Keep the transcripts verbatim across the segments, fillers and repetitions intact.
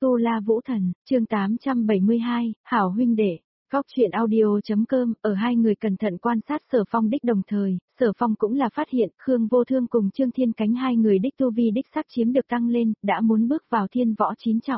Tu La Vũ Thần, chương tám trăm bảy mươi hai, Hảo huynh đệ. Góc truyện audio.com, ở hai người cẩn thận quan sát Sở Phong đích đồng thời, Sở Phong cũng là phát hiện Khương Vô Thương cùng Trương Thiên Cánh hai người đích tu vi đích xác chiếm được tăng lên, đã muốn bước vào thiên võ chín trọng.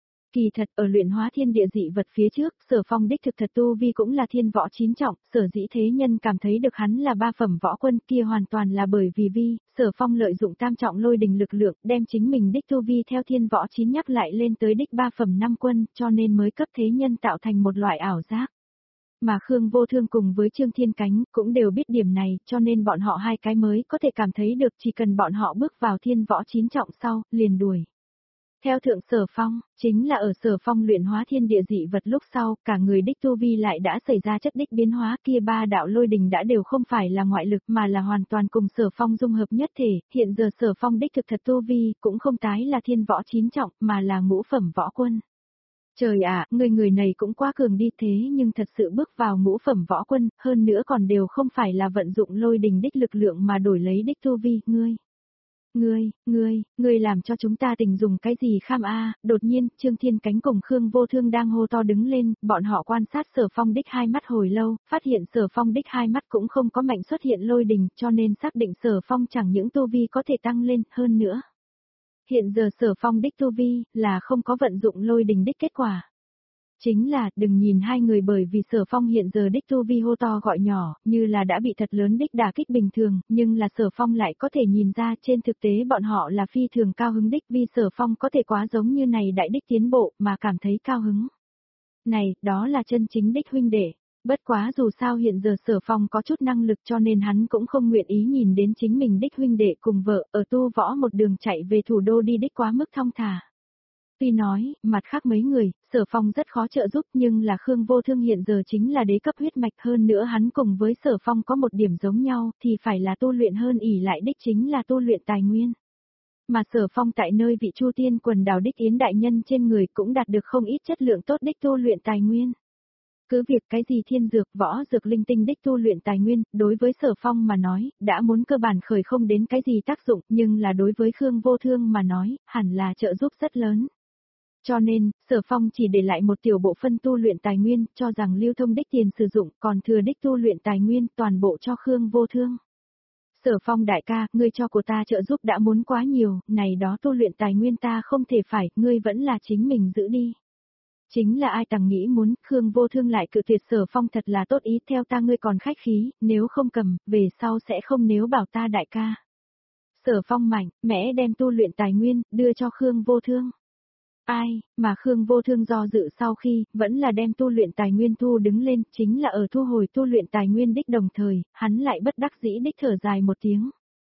Kỳ thật ở luyện hóa thiên địa dị vật phía trước, Sở Phong đích thực thật tu vi cũng là thiên võ chín trọng, sở dĩ thế nhân cảm thấy được hắn là ba phẩm võ quân kia hoàn toàn là bởi vì vi, Sở Phong lợi dụng tam trọng lôi đình lực lượng, đem chính mình đích tu vi theo thiên võ chín nhắc lại lên tới đích ba phẩm năm quân, cho nên mới cấp thế nhân tạo thành một loại ảo giác. Mà Khương Vô Thương cùng với Trương Thiên Cánh cũng đều biết điểm này, cho nên bọn họ hai cái mới có thể cảm thấy được chỉ cần bọn họ bước vào thiên võ chín trọng sau, liền đuổi. Theo thượng Sở Phong, chính là ở Sở Phong luyện hóa thiên địa dị vật lúc sau, cả người đích tu vi lại đã xảy ra chất đích biến hóa, kia ba đạo lôi đình đã đều không phải là ngoại lực mà là hoàn toàn cùng Sở Phong dung hợp nhất thể, hiện giờ Sở Phong đích thực thật tu vi cũng không tái là thiên võ chín trọng mà là ngũ phẩm võ quân. Trời ạ, người người này cũng quá cường đi thế nhưng thật sự bước vào ngũ phẩm võ quân, hơn nữa còn đều không phải là vận dụng lôi đình đích lực lượng mà đổi lấy đích tu vi, ngươi. Ngươi, ngươi, ngươi làm cho chúng ta tình dùng cái gì kham a? Đột nhiên, Trương Thiên Cánh cùng Khương Vô Thương đang hô to đứng lên, bọn họ quan sát Sở Phong đích hai mắt hồi lâu, phát hiện Sở Phong đích hai mắt cũng không có mạnh xuất hiện lôi đình, cho nên xác định Sở Phong chẳng những tu vi có thể tăng lên, hơn nữa. Hiện giờ Sở Phong đích tu vi, là không có vận dụng lôi đình đích kết quả. Chính là, đừng nhìn hai người bởi vì Sở Phong hiện giờ đích tu vi hô to gọi nhỏ, như là đã bị thật lớn đích đả kích bình thường, nhưng là Sở Phong lại có thể nhìn ra trên thực tế bọn họ là phi thường cao hứng đích vì Sở Phong có thể quá giống như này đại đích tiến bộ mà cảm thấy cao hứng. Này, đó là chân chính đích huynh đệ. Bất quá dù sao hiện giờ Sở Phong có chút năng lực cho nên hắn cũng không nguyện ý nhìn đến chính mình đích huynh đệ cùng vợ ở tu võ một đường chạy về thủ đô đi đích quá mức thong thả. Tuy nói, mặt khác mấy người, Sở Phong rất khó trợ giúp nhưng là Khương Vô Thương hiện giờ chính là đế cấp huyết mạch hơn nữa hắn cùng với Sở Phong có một điểm giống nhau thì phải là tu luyện hơn ỷ lại đích chính là tu luyện tài nguyên. Mà Sở Phong tại nơi vị Chu Tiên quần đảo đích Yến đại nhân trên người cũng đạt được không ít chất lượng tốt đích tu luyện tài nguyên. Cứ việc cái gì thiên dược, võ dược linh tinh đích tu luyện tài nguyên, đối với Sở Phong mà nói, đã muốn cơ bản khởi không đến cái gì tác dụng, nhưng là đối với Khương Vô Thương mà nói, hẳn là trợ giúp rất lớn. Cho nên, Sở Phong chỉ để lại một tiểu bộ phân tu luyện tài nguyên, cho rằng lưu thông đích tiền sử dụng, còn thừa đích tu luyện tài nguyên toàn bộ cho Khương Vô Thương. Sở Phong đại ca, ngươi cho của ta trợ giúp đã muốn quá nhiều, này đó tu luyện tài nguyên ta không thể phải, ngươi vẫn là chính mình giữ đi. Chính là ai tằng nghĩ muốn, Khương Vô Thương lại cự tuyệt Sở Phong thật là tốt ý, theo ta ngươi còn khách khí, nếu không cầm, về sau sẽ không nếu bảo ta đại ca. Sở Phong mạnh, mẽ đem tu luyện tài nguyên, đưa cho Khương Vô Thương. Ai, mà Khương Vô Thương do dự sau khi, vẫn là đem tu luyện tài nguyên thu đứng lên, chính là ở thu hồi tu luyện tài nguyên đích đồng thời, hắn lại bất đắc dĩ đích thở dài một tiếng.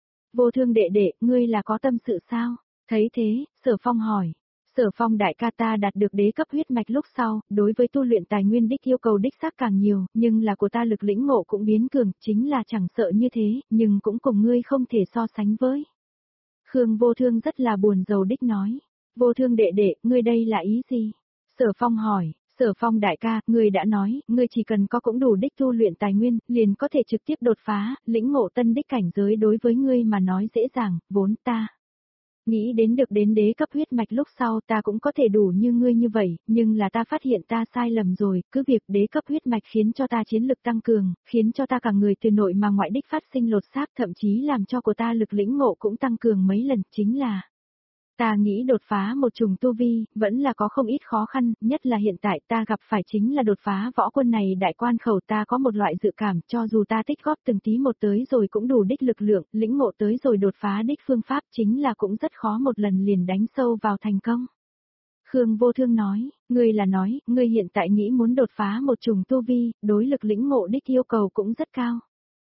Vô Thương đệ đệ, ngươi là có tâm sự sao? Thấy thế, Sở Phong hỏi. Sở Phong đại ca ta đạt được đế cấp huyết mạch lúc sau, đối với tu luyện tài nguyên đích yêu cầu đích xác càng nhiều, nhưng là của ta lực lĩnh ngộ cũng biến cường, chính là chẳng sợ như thế, nhưng cũng cùng ngươi không thể so sánh với. Khương Vô Thương rất là buồn rầu đích nói. Vô Thương đệ đệ, ngươi đây là ý gì? Sở Phong hỏi, Sở Phong đại ca, ngươi đã nói, ngươi chỉ cần có cũng đủ đích tu luyện tài nguyên, liền có thể trực tiếp đột phá, lĩnh ngộ tân đích cảnh giới đối với ngươi mà nói dễ dàng, vốn ta. Nghĩ đến được đến đế cấp huyết mạch lúc sau ta cũng có thể đủ như ngươi như vậy, nhưng là ta phát hiện ta sai lầm rồi, cứ việc đế cấp huyết mạch khiến cho ta chiến lực tăng cường, khiến cho ta cả người từ nội mà ngoại đích phát sinh lột xác thậm chí làm cho của ta lực lĩnh ngộ cũng tăng cường mấy lần, chính là ta nghĩ đột phá một trùng tu vi, vẫn là có không ít khó khăn, nhất là hiện tại ta gặp phải chính là đột phá võ quân này đại quan khẩu ta có một loại dự cảm cho dù ta tích góp từng tí một tới rồi cũng đủ đích lực lượng, lĩnh ngộ tới rồi đột phá đích phương pháp chính là cũng rất khó một lần liền đánh sâu vào thành công. Khương Vô Thương nói, ngươi là nói, ngươi hiện tại nghĩ muốn đột phá một trùng tu vi, đối lực lĩnh ngộ đích yêu cầu cũng rất cao.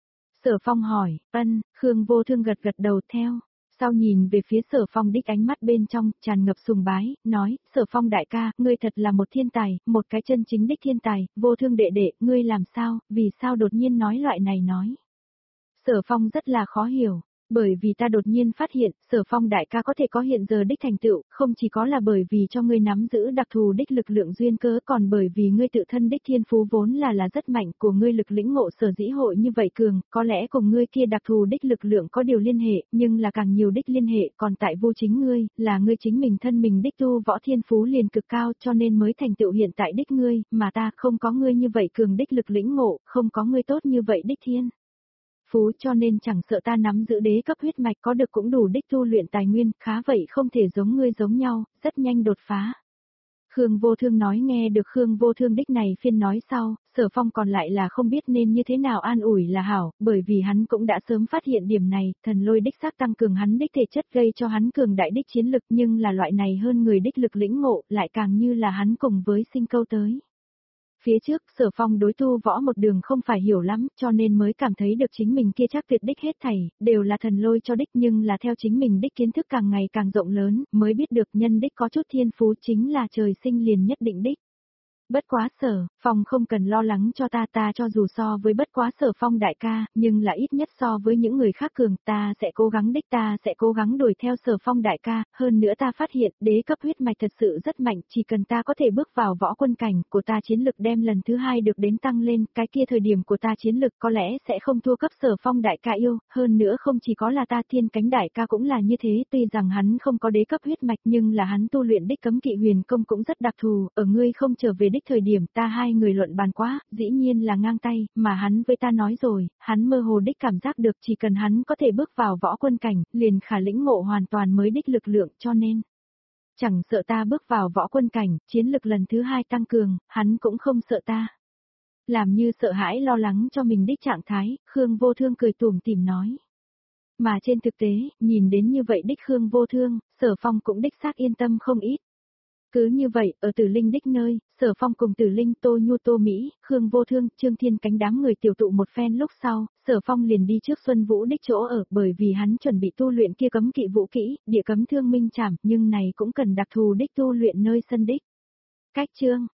Sở Phong hỏi, ân, Khương Vô Thương gật gật đầu theo. Sau nhìn về phía Sở Phong đích ánh mắt bên trong, tràn ngập sùng bái, nói, Sở Phong đại ca, ngươi thật là một thiên tài, một cái chân chính đích thiên tài, Vô Thương đệ đệ, ngươi làm sao, vì sao đột nhiên nói loại này nói. Sở Phong rất là khó hiểu, Bởi vì ta đột nhiên phát hiện, Sở Phong đại ca có thể có hiện giờ đích thành tựu, không chỉ có là bởi vì cho ngươi nắm giữ đặc thù đích lực lượng duyên cớ, còn bởi vì ngươi tự thân đích thiên phú vốn là là rất mạnh, của ngươi lực lĩnh ngộ sở dĩ hội như vậy cường, có lẽ cùng ngươi kia đặc thù đích lực lượng có điều liên hệ, nhưng là càng nhiều đích liên hệ, còn tại vô chính ngươi, là ngươi chính mình thân mình đích tu võ thiên phú liền cực cao, cho nên mới thành tựu hiện tại đích ngươi, mà ta không có ngươi như vậy cường đích lực lĩnh ngộ, không có ngươi tốt như vậy đích thiên phú, cho nên chẳng sợ ta nắm giữ đế cấp huyết mạch có được cũng đủ đích tu luyện tài nguyên, khá vậy không thể giống ngươi giống nhau, rất nhanh đột phá. Khương Vô Thương nói nghe được Khương Vô Thương đích này phiên nói sau, Sở Phong còn lại là không biết nên như thế nào an ủi là hảo, bởi vì hắn cũng đã sớm phát hiện điểm này, thần lôi đích xác tăng cường hắn đích thể chất gây cho hắn cường đại đích chiến lực, nhưng là loại này hơn người đích lực lĩnh ngộ, lại càng như là hắn cùng với sinh câu tới. Phía trước, Sở Phong đối tu võ một đường không phải hiểu lắm, cho nên mới cảm thấy được chính mình kia chắc tuyệt đích hết thảy, đều là thần lôi cho đích, nhưng là theo chính mình đích kiến thức càng ngày càng rộng lớn, mới biết được nhân đích có chút thiên phú chính là trời sinh liền nhất định đích. Bất quá Sở Phong không cần lo lắng cho ta, ta cho dù so với bất quá Sở Phong đại ca, nhưng là ít nhất so với những người khác cường, ta sẽ cố gắng đích, ta sẽ cố gắng đuổi theo Sở Phong đại ca, hơn nữa ta phát hiện, đế cấp huyết mạch thật sự rất mạnh, chỉ cần ta có thể bước vào võ quân cảnh, của ta chiến lực đem lần thứ hai được đến tăng lên, cái kia thời điểm của ta chiến lực có lẽ sẽ không thua cấp Sở Phong đại ca yêu, hơn nữa không chỉ có là ta, Thiên Cánh đại ca cũng là như thế, tuy rằng hắn không có đế cấp huyết mạch nhưng là hắn tu luyện đích cấm kỵ huyền công cũng rất đặc thù, ở ngươi không trở về đích thời điểm ta hai người luận bàn quá, dĩ nhiên là ngang tay, mà hắn với ta nói rồi, hắn mơ hồ đích cảm giác được chỉ cần hắn có thể bước vào võ quân cảnh, liền khả lĩnh ngộ hoàn toàn mới đích lực lượng, cho nên chẳng sợ ta bước vào võ quân cảnh, chiến lực lần thứ hai tăng cường, hắn cũng không sợ ta. Làm như sợ hãi lo lắng cho mình đích trạng thái, Khương Vô Thương cười tủm tỉm nói. Mà trên thực tế, nhìn đến như vậy đích Khương Vô Thương, Sở Phong cũng đích xác yên tâm không ít. Cứ như vậy, ở Tử Linh đích nơi, Sở Phong cùng Tử Linh, Tô Nhu, Tô Mỹ, Khương Vô Thương, Trương Thiên Cánh đám người tiểu tụ một phen lúc sau, Sở Phong liền đi trước Xuân Vũ đích chỗ ở, bởi vì hắn chuẩn bị tu luyện kia cấm kỵ vũ kỹ, địa cấm thương minh trảm, nhưng này cũng cần đặc thù đích tu luyện nơi sân đích. Cách chương